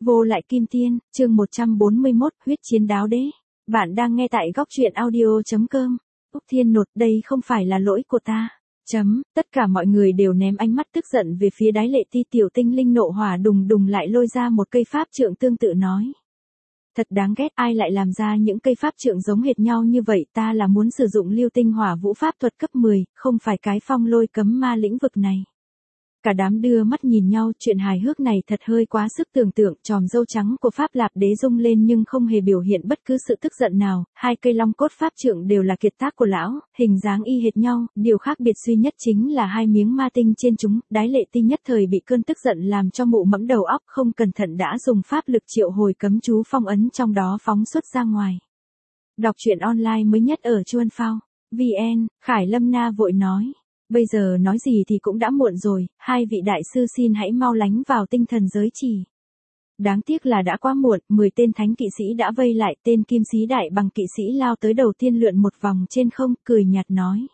Vô lại kim tiên, chương 141, huyết chiến đáo đế. Bạn đang nghe tại góc truyện audio.com. Úc Thiên Nột, đây không phải là lỗi của ta. Tất cả mọi người đều ném ánh mắt tức giận về phía Đái Lệ Ti. Tiểu tinh linh nộ hỏa đùng đùng lại lôi ra một cây pháp trượng tương tự nói. Thật đáng ghét, ai lại làm ra những cây pháp trượng giống hệt nhau như vậy, ta là muốn sử dụng lưu tinh hỏa vũ pháp thuật cấp 10, không phải cái phong lôi cấm ma lĩnh vực này. Cả đám đưa mắt nhìn nhau, chuyện hài hước này thật hơi quá sức tưởng tượng. Chòm râu trắng của Pháp Lạp Đế rung lên nhưng không hề biểu hiện bất cứ sự tức giận nào. Hai cây long cốt pháp trượng đều là kiệt tác của lão, hình dáng y hệt nhau, điều khác biệt duy nhất chính là hai miếng ma tinh trên chúng. Đái Lệ Ti nhất thời bị cơn tức giận làm cho mụ mẫm đầu óc, không cẩn thận đã dùng pháp lực triệu hồi cấm chú phong ấn trong đó phóng xuất ra ngoài. Đọc truyện online mới nhất ở Chuan Phao VN, Khải Lâm Na vội nói. Bây giờ nói gì thì cũng đã muộn rồi, hai vị đại sư xin hãy mau lánh vào tinh thần giới chỉ. Đáng tiếc là đã quá muộn, 10 tên thánh kỵ sĩ đã vây lại. Tên kim sĩ đại bằng kỵ sĩ lao tới đầu tiên lượn một vòng trên không, cười nhạt nói.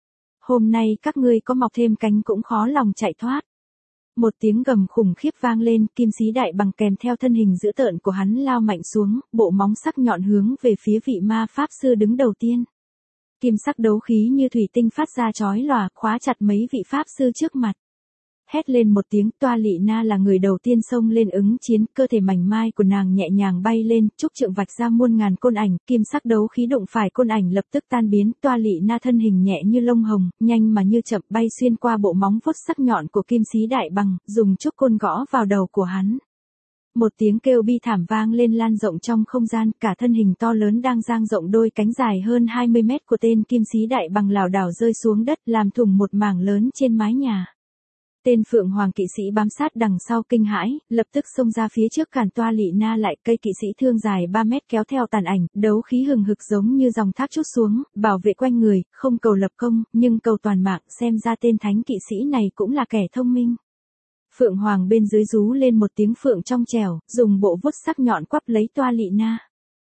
Hôm nay các ngươi có mọc thêm cánh cũng khó lòng chạy thoát. Một tiếng gầm khủng khiếp vang lên, kim sĩ đại bằng kèm theo thân hình dữ tợn của hắn lao mạnh xuống, bộ móng sắc nhọn hướng về phía vị ma pháp sư đứng đầu tiên. Kim sắc đấu khí như thủy tinh phát ra chói lòa, khóa chặt mấy vị pháp sư trước mặt. Hét lên một tiếng, Toa Lị Na là người đầu tiên xông lên ứng chiến, cơ thể mảnh mai của nàng nhẹ nhàng bay lên, trúc trượng vạch ra muôn ngàn côn ảnh, kim sắc đấu khí đụng phải côn ảnh lập tức tan biến. Toa Lị Na thân hình nhẹ như lông hồng, nhanh mà như chậm bay xuyên qua bộ móng vuốt sắc nhọn của kim sĩ đại bằng, dùng trúc côn gõ vào đầu của hắn. Một tiếng kêu bi thảm vang lên lan rộng trong không gian, cả thân hình to lớn đang dang rộng đôi cánh dài hơn 20 mét của tên kim sĩ đại bằng lảo đảo rơi xuống đất, làm thủng một mảng lớn trên mái nhà. Tên Phượng Hoàng kỵ sĩ bám sát đằng sau kinh hãi, lập tức xông ra phía trước cản Toa Lị Na lại. Cây kỵ sĩ thương dài 3 mét kéo theo tàn ảnh, đấu khí hừng hực giống như dòng thác trút xuống, bảo vệ quanh người, không cầu lập công, nhưng cầu toàn mạng. Xem ra tên thánh kỵ sĩ này cũng là kẻ thông minh. Phượng Hoàng bên dưới rú lên một tiếng phượng trong trẻo, dùng bộ vuốt sắc nhọn quắp lấy Toa Lị Na.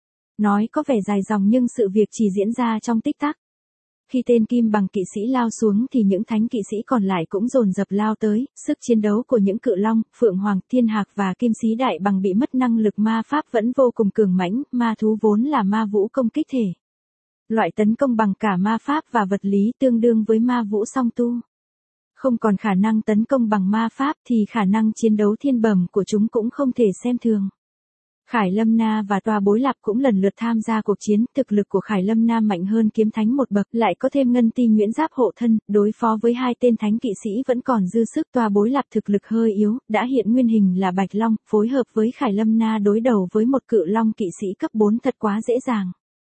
Nói có vẻ dài dòng nhưng sự việc chỉ diễn ra trong tích tắc. Khi tên kim bằng kỵ sĩ lao xuống thì những thánh kỵ sĩ còn lại cũng dồn dập lao tới. Sức chiến đấu của những cự long, Phượng Hoàng, Thiên Hạc và kim sĩ đại bằng bị mất năng lực ma pháp vẫn vô cùng cường mãnh. Ma thú vốn là ma vũ công kích thể. Loại tấn công bằng cả ma pháp và vật lý tương đương với ma vũ song tu. Không còn khả năng tấn công bằng ma pháp thì khả năng chiến đấu thiên bẩm của chúng cũng không thể xem thường. Khải Lâm Na và Toa Bối Lạp cũng lần lượt tham gia cuộc chiến, thực lực của Khải Lâm Na mạnh hơn kiếm thánh một bậc, lại có thêm ngân ti nhuyễn giáp hộ thân, đối phó với hai tên thánh kỵ sĩ vẫn còn dư sức. Toa Bối Lạp thực lực hơi yếu, đã hiện nguyên hình là Bạch Long, phối hợp với Khải Lâm Na đối đầu với một cự long kỵ sĩ cấp 4 thật quá dễ dàng.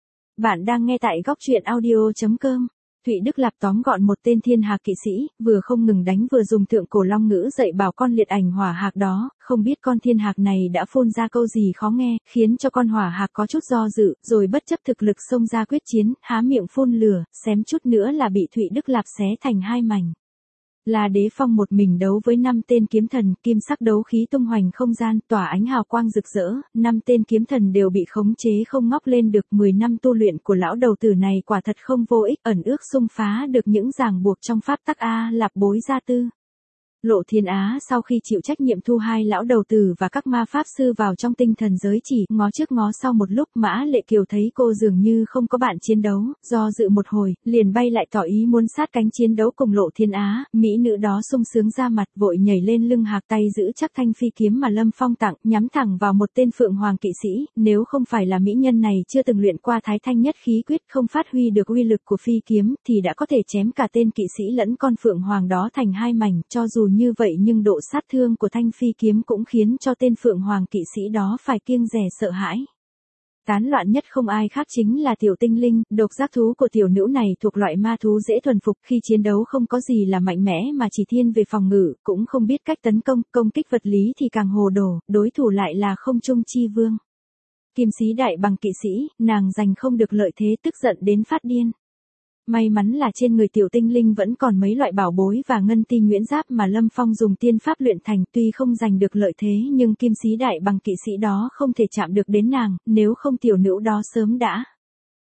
Bạn đang nghe tại góc truyện audio.com. Thụy Đức Lạp tóm gọn một tên thiên hạc kỵ sĩ, vừa không ngừng đánh vừa dùng thượng cổ long ngữ dạy bảo con liệt ảnh hỏa hạc đó. Không biết con thiên hạc này đã phun ra câu gì khó nghe, khiến cho con hỏa hạc có chút do dự, rồi bất chấp thực lực xông ra quyết chiến, há miệng phun lửa, xém chút nữa là bị Thụy Đức Lạp xé thành hai mảnh. Là Đế Phong một mình đấu với 5 tên kiếm thần, kim sắc đấu khí tung hoành không gian, tỏa ánh hào quang rực rỡ, 5 tên kiếm thần đều bị khống chế không ngóc lên được. 10 năm tu luyện của lão đầu tử này quả thật không vô ích, ẩn ước xung phá được những ràng buộc trong pháp tắc A Lạp Bối Gia Tư. Lộ Thiên Á sau khi chịu trách nhiệm thu hai lão đầu tử và các ma pháp sư vào trong tinh thần giới chỉ, ngó trước ngó sau một lúc, Mã Lệ Kiều thấy cô dường như không có bạn chiến đấu, do dự một hồi, liền bay lại tỏ ý muốn sát cánh chiến đấu cùng Lộ Thiên Á. Mỹ nữ đó sung sướng ra mặt, vội nhảy lên lưng hạc, tay giữ chắc thanh phi kiếm mà Lâm Phong tặng, nhắm thẳng vào một tên Phượng Hoàng kỵ sĩ. Nếu không phải là mỹ nhân này chưa từng luyện qua Thái Thanh Nhất khí quyết, không phát huy được uy lực của phi kiếm, thì đã có thể chém cả tên kỵ sĩ lẫn con Phượng Hoàng đó thành hai mảnh. Cho dù như vậy nhưng độ sát thương của thanh phi kiếm cũng khiến cho tên Phượng Hoàng kỵ sĩ đó phải kiêng dè sợ hãi. Tán loạn nhất không ai khác chính là tiểu tinh linh, độc giác thú của tiểu nữ này thuộc loại ma thú dễ thuần phục, khi chiến đấu không có gì là mạnh mẽ mà chỉ thiên về phòng ngự, cũng không biết cách tấn công, công kích vật lý thì càng hồ đồ, đối thủ lại là không trung chi vương. Kim sĩ đại bằng kỵ sĩ, nàng giành không được lợi thế, tức giận đến phát điên. May mắn là trên người tiểu tinh linh vẫn còn mấy loại bảo bối và ngân ti nhuyễn giáp mà Lâm Phong dùng tiên pháp luyện thành, tuy không giành được lợi thế nhưng kim sĩ đại bằng kỵ sĩ đó không thể chạm được đến nàng, nếu không tiểu nữ đó sớm đã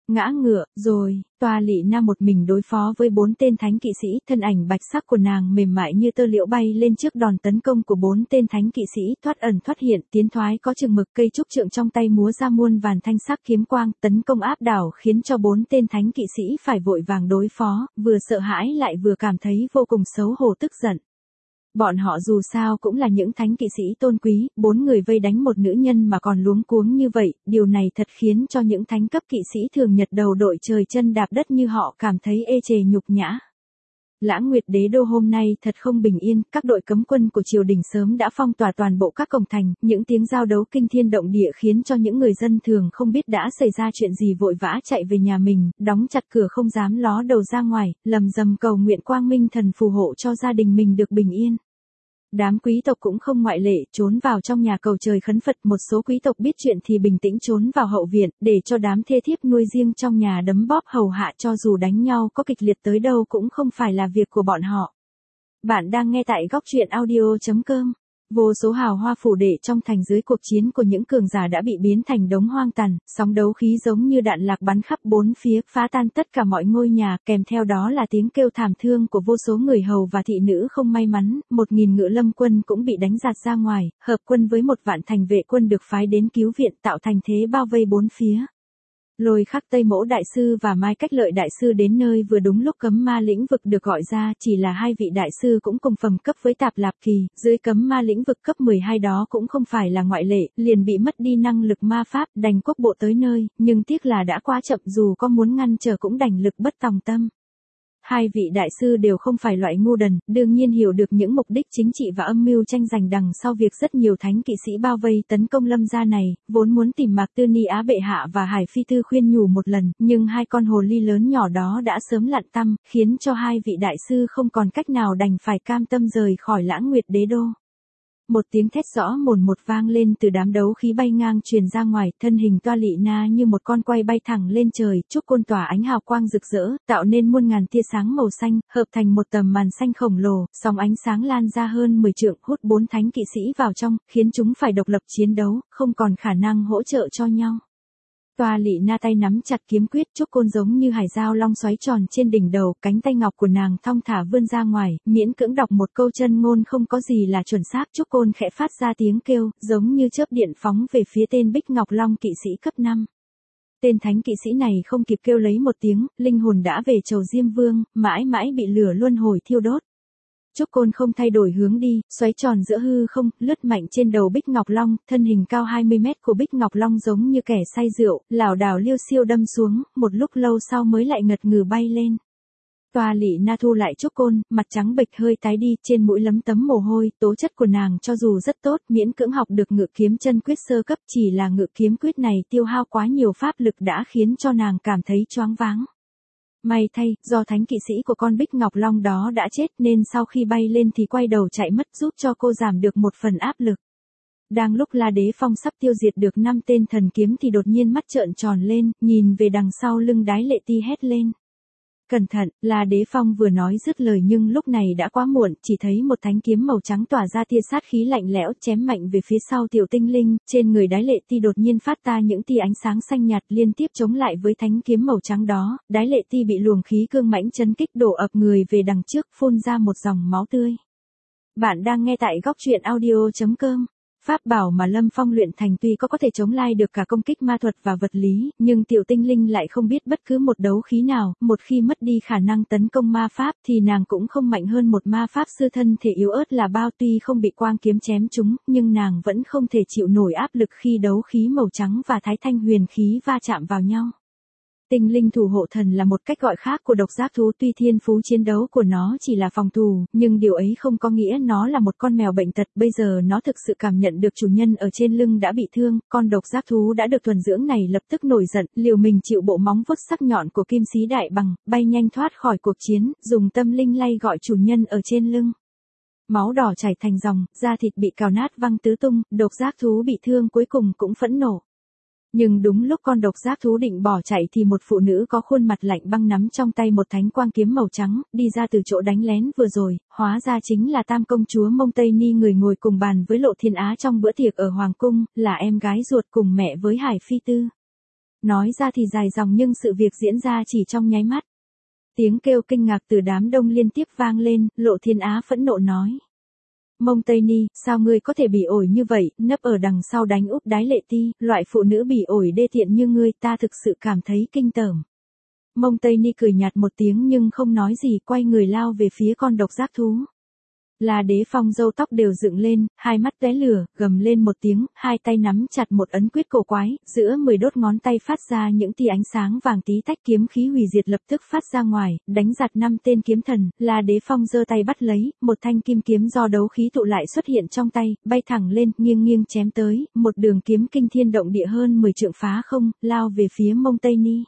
Ngã ngựa, rồi, Toa Lị Na một mình đối phó với 4 tên thánh kỵ sĩ, thân ảnh bạch sắc của nàng mềm mại như tơ liễu bay lên trước đòn tấn công của 4 tên thánh kỵ sĩ, thoát ẩn thoát hiện, tiến thoái có chừng mực, cây trúc trượng trong tay múa ra muôn vàn thanh sắc kiếm quang, tấn công áp đảo khiến cho 4 tên thánh kỵ sĩ phải vội vàng đối phó, vừa sợ hãi lại vừa cảm thấy vô cùng xấu hổ tức giận. Bọn họ dù sao cũng là những thánh kỵ sĩ tôn quý, 4 người vây đánh một nữ nhân mà còn luống cuống như vậy, điều này thật khiến cho những thánh cấp kỵ sĩ thường nhật đầu đội trời chân đạp đất như họ cảm thấy ê chề nhục nhã. Lãng Nguyệt Đế đô hôm nay thật không bình yên, các đội cấm quân của triều đình sớm đã phong tỏa toàn bộ các cổng thành, những tiếng giao đấu kinh thiên động địa khiến cho những người dân thường không biết đã xảy ra chuyện gì vội vã chạy về nhà mình, đóng chặt cửa không dám ló đầu ra ngoài, lầm rầm cầu nguyện Quang Minh Thần phù hộ cho gia đình mình được bình yên. Đám quý tộc cũng không ngoại lệ, trốn vào trong nhà cầu trời khấn Phật, một số quý tộc biết chuyện thì bình tĩnh trốn vào hậu viện, để cho đám thê thiếp nuôi riêng trong nhà đấm bóp hầu hạ, cho dù đánh nhau có kịch liệt tới đâu cũng không phải là việc của bọn họ. Bạn đang nghe tại góc truyện audio.com. Vô số hào hoa phủ đệ trong thành dưới cuộc chiến của những cường giả đã bị biến thành đống hoang tàn, sóng đấu khí giống như đạn lạc bắn khắp bốn phía, phá tan tất cả mọi ngôi nhà, kèm theo đó là tiếng kêu thảm thương của vô số người hầu và thị nữ không may mắn, 1000 ngự lâm quân cũng bị đánh giạt ra ngoài, hợp quân với 1 vạn thành vệ quân được phái đến cứu viện, tạo thành thế bao vây bốn phía. Lôi Khắc Tây Mỗ đại sư và Mai Cách Lợi đại sư đến nơi vừa đúng lúc cấm ma lĩnh vực được gọi ra, chỉ là 2 vị đại sư cũng cùng phẩm cấp với Tạp Lạp Kỳ, dưới cấm ma lĩnh vực cấp 12 đó cũng không phải là ngoại lệ, liền bị mất đi năng lực ma pháp, đành quốc bộ tới nơi, nhưng tiếc là đã quá chậm, dù có muốn ngăn trở cũng đành lực bất tòng tâm. 2 vị đại sư đều không phải loại ngu đần, đương nhiên hiểu được những mục đích chính trị và âm mưu tranh giành đằng sau việc rất nhiều thánh kỵ sĩ bao vây tấn công Lâm gia này, vốn muốn tìm Mạc Tư Ni Á bệ hạ và Hải Phi Tư khuyên nhủ một lần, nhưng 2 con hồ ly lớn nhỏ đó đã sớm lặn tăm, khiến cho 2 vị đại sư không còn cách nào đành phải cam tâm rời khỏi Lãng Nguyệt Đế đô. Một tiếng thét rõ mồn một vang lên từ đám đấu khí bay ngang truyền ra ngoài, thân hình Toa Lị Na như một con quay bay thẳng lên trời, trúc côn tỏa ánh hào quang rực rỡ, tạo nên muôn ngàn tia sáng màu xanh, hợp thành một tầm màn xanh khổng lồ, sóng ánh sáng lan ra hơn 10 trượng, hút 4 thánh kỵ sĩ vào trong, khiến chúng phải độc lập chiến đấu, không còn khả năng hỗ trợ cho nhau. Toa Lị Na tay nắm chặt kiếm quyết, trúc côn giống như hải giao long xoáy tròn trên đỉnh đầu, cánh tay ngọc của nàng thong thả vươn ra ngoài, miễn cưỡng đọc một câu chân ngôn không có gì là chuẩn xác, trúc côn khẽ phát ra tiếng kêu, giống như chớp điện phóng về phía tên Bích Ngọc Long kỵ sĩ cấp 5. Tên thánh kỵ sĩ này không kịp kêu lấy một tiếng, linh hồn đã về chầu Diêm Vương, mãi mãi bị lửa luân hồi thiêu đốt. Trúc côn không thay đổi hướng đi, xoáy tròn giữa hư không, lướt mạnh trên đầu Bích Ngọc Long, thân hình cao 20 mét của Bích Ngọc Long giống như kẻ say rượu, lảo đảo liêu xiêu đâm xuống, một lúc lâu sau mới lại ngật ngừ bay lên. Toa Lị Na thu lại trúc côn, mặt trắng bệch hơi tái đi, trên mũi lấm tấm mồ hôi, tố chất của nàng cho dù rất tốt, miễn cưỡng học được ngự kiếm chân quyết sơ cấp, chỉ là ngự kiếm quyết này tiêu hao quá nhiều pháp lực đã khiến cho nàng cảm thấy choáng váng. May thay, do thánh kỵ sĩ của con Bích Ngọc Long đó đã chết nên sau khi bay lên thì quay đầu chạy mất, giúp cho cô giảm được một phần áp lực. Đang lúc La Đế Phong sắp tiêu diệt được 5 tên thần kiếm thì đột nhiên mắt trợn tròn lên, nhìn về đằng sau lưng Đái Lệ Ti hét lên. Cẩn thận, La Đế Phong vừa nói dứt lời nhưng lúc này đã quá muộn, chỉ thấy một thanh kiếm màu trắng tỏa ra tia sát khí lạnh lẽo chém mạnh về phía sau Tiểu Tinh Linh, trên người Đái Lệ Ti đột nhiên phát ra những tia ánh sáng xanh nhạt liên tiếp chống lại với thanh kiếm màu trắng đó, Đái Lệ Ti bị luồng khí cương mãnh chấn kích đổ ập người về đằng trước, phun ra một dòng máu tươi. Bạn đang nghe tại góc truyện audio.com. Pháp bảo mà Lâm Phong luyện thành tuy có thể chống lai được cả công kích ma thuật và vật lý, nhưng Tiểu Tinh Linh lại không biết bất cứ một đấu khí nào, một khi mất đi khả năng tấn công ma pháp thì nàng cũng không mạnh hơn một ma pháp sư thân thể yếu ớt là bao, tuy không bị quang kiếm chém trúng, nhưng nàng vẫn không thể chịu nổi áp lực khi đấu khí màu trắng và thái thanh huyền khí va chạm vào nhau. Tinh linh thủ hộ thần là một cách gọi khác của độc giác thú, tuy thiên phú chiến đấu của nó chỉ là phòng thủ, nhưng điều ấy không có nghĩa nó là một con mèo bệnh tật, bây giờ nó thực sự cảm nhận được chủ nhân ở trên lưng đã bị thương, con độc giác thú đã được thuần dưỡng này lập tức nổi giận, liều mình chịu bộ móng vuốt sắc nhọn của Kim Sĩ Đại Bằng, bay nhanh thoát khỏi cuộc chiến, dùng tâm linh lay gọi chủ nhân ở trên lưng. Máu đỏ chảy thành dòng, da thịt bị cào nát văng tứ tung, độc giác thú bị thương cuối cùng cũng phẫn nộ. Nhưng đúng lúc con độc giác thú định bỏ chạy thì một phụ nữ có khuôn mặt lạnh băng nắm trong tay một thánh quang kiếm màu trắng, đi ra từ chỗ đánh lén vừa rồi, hóa ra chính là Tam công chúa Mông Tây Ni, người ngồi cùng bàn với Lộ Thiên Á trong bữa tiệc ở Hoàng cung, là em gái ruột cùng mẹ với Hải Phi Tư. Nói ra thì dài dòng nhưng sự việc diễn ra chỉ trong nháy mắt. Tiếng kêu kinh ngạc từ đám đông liên tiếp vang lên, Lộ Thiên Á phẫn nộ nói. Mông Tây Ni, sao ngươi có thể bỉ ổi như vậy, nấp ở đằng sau đánh úp Đái Lệ Ti, loại phụ nữ bỉ ổi đê tiện như ngươi, ta thực sự cảm thấy kinh tởm. Mông Tây Ni cười nhạt một tiếng nhưng không nói gì, quay người lao về phía con độc giác thú. La Đế Phong râu tóc đều dựng lên, hai mắt tóe lửa, gầm lên một tiếng, hai tay nắm chặt một ấn quyết cổ quái, giữa 10 đốt ngón tay phát ra những tia ánh sáng vàng tí tách, kiếm khí hủy diệt lập tức phát ra ngoài, đánh giạt 5 tên kiếm thần. La Đế Phong giơ tay bắt lấy, một thanh kim kiếm do đấu khí tụ lại xuất hiện trong tay, bay thẳng lên, nghiêng nghiêng chém tới, một đường kiếm kinh thiên động địa hơn 10 trượng phá không, lao về phía Mông Tây Ni.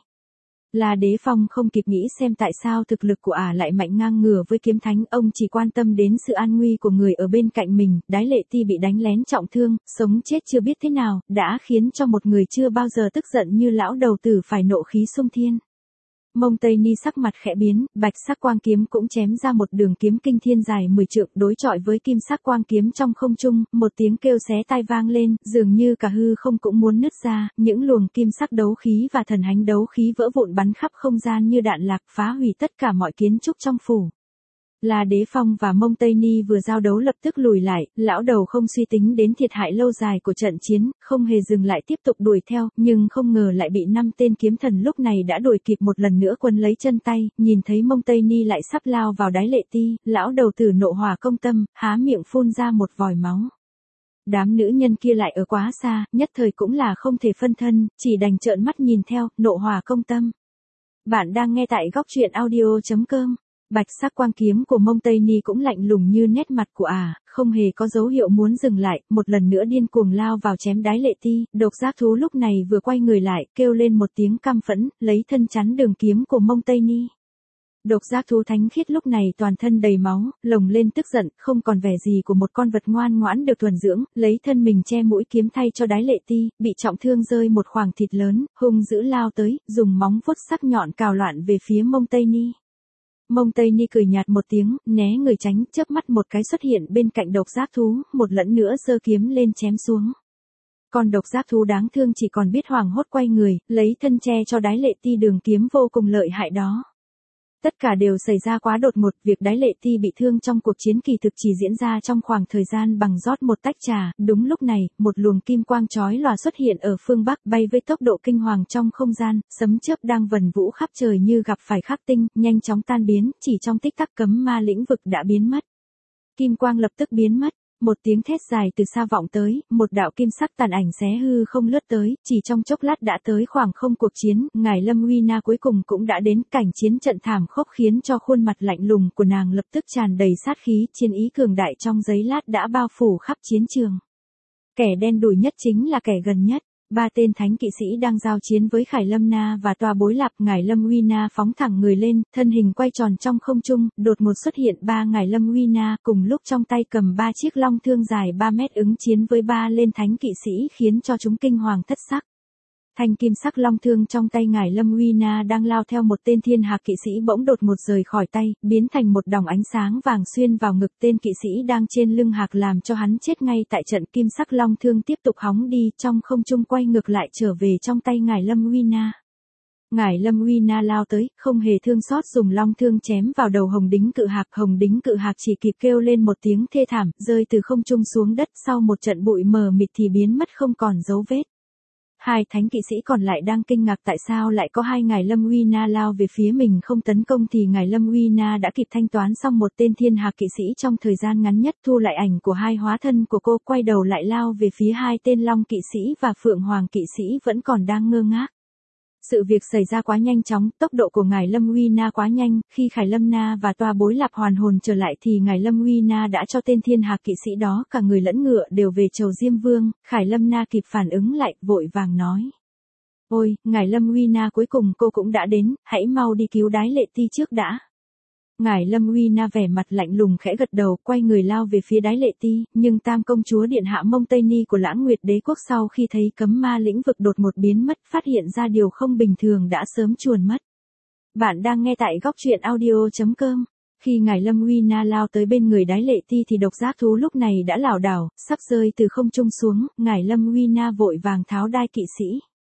La Đế Phong không kịp nghĩ xem tại sao thực lực của lại mạnh ngang ngửa với kiếm thánh, ông chỉ quan tâm đến sự an nguy của người ở bên cạnh mình. Đái Lệ Ti bị đánh lén trọng thương, sống chết chưa biết thế nào, đã khiến cho một người chưa bao giờ tức giận như lão đầu tử phải nộ khí xung thiên. Mông Tây Ni sắc mặt khẽ biến, bạch sắc quang kiếm cũng chém ra một đường kiếm kinh thiên dài 10 trượng, đối chọi với kim sắc quang kiếm trong không trung, một tiếng kêu xé tai vang lên, dường như cả hư không cũng muốn nứt ra, những luồng kim sắc đấu khí và thần hánh đấu khí vỡ vụn bắn khắp không gian như đạn lạc, phá hủy tất cả mọi kiến trúc trong phủ. La Đế Phong và Mông Tây Ni vừa giao đấu lập tức lùi lại, lão đầu không suy tính đến thiệt hại lâu dài của trận chiến, không hề dừng lại tiếp tục đuổi theo, nhưng không ngờ lại bị 5 tên kiếm thần lúc này đã đuổi kịp một lần nữa quấn lấy chân tay, nhìn thấy Mông Tây Ni lại sắp lao vào Đái Lệ Ti, lão đầu tử nộ hỏa công tâm, há miệng phun ra một vòi máu. Đám nữ nhân kia lại ở quá xa, nhất thời cũng là không thể phân thân, chỉ đành trợn mắt nhìn theo, nộ hỏa công tâm. Bạn đang nghe tại góc truyện audio.com. Bạch sắc quang kiếm của Mông Tây Ni cũng lạnh lùng như nét mặt của không hề có dấu hiệu muốn dừng lại, một lần nữa điên cuồng lao vào chém Đái Lệ Ti. Độc giác thú lúc này vừa quay người lại, kêu lên một tiếng căm phẫn, lấy thân chắn đường kiếm của Mông Tây Ni. Độc giác thú thánh khiết lúc này toàn thân đầy máu, lồng lên tức giận, không còn vẻ gì của một con vật ngoan ngoãn được thuần dưỡng, lấy thân mình che mũi kiếm thay cho Đái Lệ Ti, bị trọng thương rơi một khoảng thịt lớn, hung dữ lao tới, dùng móng vuốt sắc nhọn cào loạn về phía Mông Tây Ni. Mông Tây Ni cười nhạt một tiếng, né người tránh, chớp mắt một cái xuất hiện bên cạnh độc giác thú, một lần nữa giơ kiếm lên chém xuống. Con độc giác thú đáng thương chỉ còn biết hoảng hốt quay người, lấy thân che cho Đái Lệ Ti đường kiếm vô cùng lợi hại đó. Tất cả đều xảy ra quá đột ngột, việc Đái Lệ Ti bị thương trong cuộc chiến kỳ thực chỉ diễn ra trong khoảng thời gian bằng rót một tách trà. Đúng lúc này, một luồng kim quang chói lòa xuất hiện ở phương Bắc, bay với tốc độ kinh hoàng trong không gian, sấm chớp đang vần vũ khắp trời như gặp phải khắc tinh, nhanh chóng tan biến, chỉ trong tích tắc cấm ma lĩnh vực đã biến mất. Kim quang lập tức biến mất. Một tiếng thét dài từ xa vọng tới, một đạo kim sắc tàn ảnh xé hư không lướt tới, chỉ trong chốc lát đã tới khoảng không cuộc chiến, ngài Lâm Uy Na cuối cùng cũng đã đến, cảnh chiến trận thảm khốc khiến cho khuôn mặt lạnh lùng của nàng lập tức tràn đầy sát khí, chiến ý cường đại trong giây lát đã bao phủ khắp chiến trường. Kẻ đen đủi nhất chính là kẻ gần nhất. 3 tên thánh kỵ sĩ đang giao chiến với Khải Lâm Na và Toa Bối Lạp. Ngải Lâm Uy Na phóng thẳng người lên, thân hình quay tròn trong không trung, đột ngột xuất hiện 3 Ngải Lâm Uy Na, cùng lúc trong tay cầm 3 chiếc long thương dài 3 mét ứng chiến với 3 lên thánh kỵ sĩ, khiến cho chúng kinh hoàng thất sắc. Thanh kim sắc long thương trong tay Ngải Lâm Uy Na đang lao theo một tên thiên hạc kỵ sĩ bỗng đột ngột rời khỏi tay, biến thành một đòng ánh sáng vàng xuyên vào ngực tên kỵ sĩ đang trên lưng hạc, làm cho hắn chết ngay tại trận. Kim sắc long thương tiếp tục hóng đi, trong không trung quay ngược lại trở về trong tay Ngải Lâm Uy Na. Ngải Lâm Uy Na lao tới, không hề thương xót dùng long thương chém vào đầu Hồng Đính Cự Hạc. Hồng Đính Cự Hạc chỉ kịp kêu lên một tiếng thê thảm, rơi từ không trung xuống đất, sau một trận bụi mờ mịt thì biến mất không còn dấu vết. Hai thánh kỵ sĩ còn lại đang kinh ngạc tại sao lại có 2 Ngải Lâm Uy Na lao về phía mình không tấn công, thì Ngải Lâm Uy Na đã kịp thanh toán xong một tên thiên hạc kỵ sĩ trong thời gian ngắn nhất, thu lại ảnh của 2 hóa thân của cô, quay đầu lại lao về phía 2 tên long kỵ sĩ và phượng hoàng kỵ sĩ vẫn còn đang ngơ ngác. Sự việc xảy ra quá nhanh chóng, tốc độ của Ngải Lâm Uy Na quá nhanh, khi Khải Lâm Na và Toa Bối Lạp hoàn hồn trở lại thì Ngải Lâm Uy Na đã cho tên thiên hạc kỵ sĩ đó cả người lẫn ngựa đều về chầu Diêm Vương. Khải Lâm Na kịp phản ứng lại, vội vàng nói: "Ôi, Ngải Lâm Uy Na, cuối cùng cô cũng đã đến, hãy mau đi cứu Đái Lệ Ti trước đã." Ngải Lâm Uy Na vẻ mặt lạnh lùng khẽ gật đầu, quay người lao về phía Đái Lệ Ti, nhưng Tam công chúa điện hạ Mông Tây Ni của Lãng Nguyệt Đế quốc sau khi thấy cấm ma lĩnh vực đột ngột biến mất, phát hiện ra điều không bình thường đã sớm chuồn mất. Bạn đang nghe tại góc truyện audio.com. Khi Ngải Lâm Uy Na lao tới bên người Đái Lệ Ti thì độc giác thú lúc này đã lảo đảo, sắp rơi từ không trung xuống. Ngải Lâm Uy Na vội vàng tháo đai kỵ sĩ.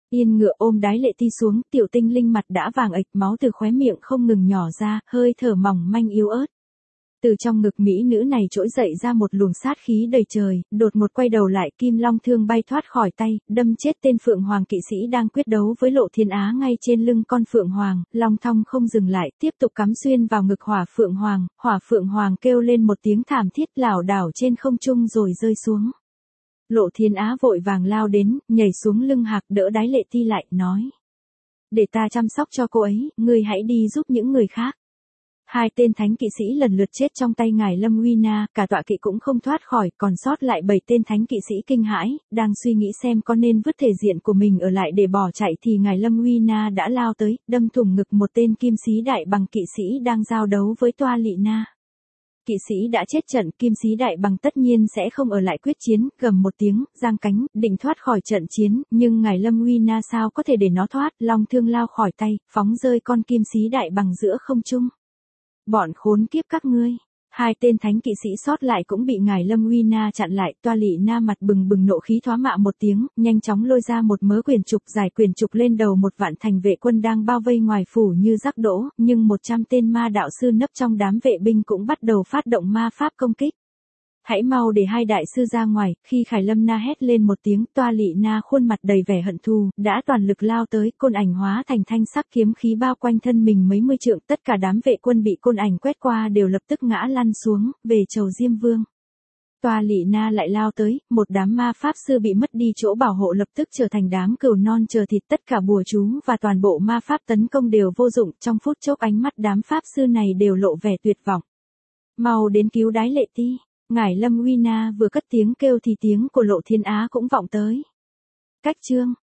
Yên ngựa ôm Đái Lệ Ti xuống, tiểu tinh linh mặt đã vàng ệch, máu từ khóe miệng không ngừng nhỏ ra, hơi thở mỏng manh yếu ớt. Từ trong ngực mỹ nữ này trỗi dậy ra một luồng sát khí đầy trời, đột ngột quay đầu lại, kim long thương bay thoát khỏi tay, đâm chết tên Phượng Hoàng kỵ sĩ đang quyết đấu với Lộ Thiên Á ngay trên lưng con Phượng Hoàng, long thong không dừng lại, tiếp tục cắm xuyên vào ngực Hỏa Phượng Hoàng kêu lên một tiếng thảm thiết, lảo đảo trên không trung rồi rơi xuống. Lộ Thiên Á vội vàng lao đến, nhảy xuống lưng Hạc đỡ Đái Lệ Ti lại, nói: để ta chăm sóc cho cô ấy, ngươi hãy đi giúp những người khác. Hai tên thánh kỵ sĩ lần lượt chết trong tay ngài Lâm Uy Na, cả tọa kỵ cũng không thoát khỏi, còn sót lại 7 tên thánh kỵ sĩ kinh hãi, đang suy nghĩ xem có nên vứt thể diện của mình ở lại để bỏ chạy thì ngài Lâm Uy Na đã lao tới, đâm thủng ngực một tên kim sĩ đại bằng kỵ sĩ đang giao đấu với Toa Lị Na. Kỵ sĩ đã chết trận, kim sĩ đại bằng tất nhiên sẽ không ở lại quyết chiến, gầm một tiếng, giang cánh, định thoát khỏi trận chiến, nhưng ngài Lâm Uy Na sao có thể để nó thoát, long thương lao khỏi tay, phóng rơi con kim sĩ đại bằng giữa không trung. Bọn khốn kiếp các ngươi. Hai tên thánh kỵ sĩ sót lại cũng bị ngài Lâm Uy Na chặn lại, Toa Lị Na mặt bừng bừng nộ khí thoá mạ một tiếng, nhanh chóng lôi ra một mớ quyền trục, giải quyền trục lên đầu một vạn thành vệ quân đang bao vây ngoài phủ như rắc đỗ, nhưng 100 tên ma đạo sư nấp trong đám vệ binh cũng bắt đầu phát động ma pháp công kích. Hãy mau để hai đại sư ra ngoài, khi Khải Lâm Na hét lên một tiếng, Toa Lị Na khuôn mặt đầy vẻ hận thù, đã toàn lực lao tới, côn ảnh hóa thành thanh sắc kiếm khí bao quanh thân mình mấy mươi trượng, tất cả đám vệ quân bị côn ảnh quét qua đều lập tức ngã lăn xuống, về chầu Diêm Vương. Toa Lị Na lại lao tới, một đám ma pháp sư bị mất đi chỗ bảo hộ lập tức trở thành đám cừu non chờ thịt, tất cả bùa chú và toàn bộ ma pháp tấn công đều vô dụng, trong phút chốc ánh mắt đám pháp sư này đều lộ vẻ tuyệt vọng. Mau đến cứu Đái Lệ Ti. Ngài Lâm Uy Na vừa cất tiếng kêu thì tiếng của Lộ Thiên Á cũng vọng tới. Cách chương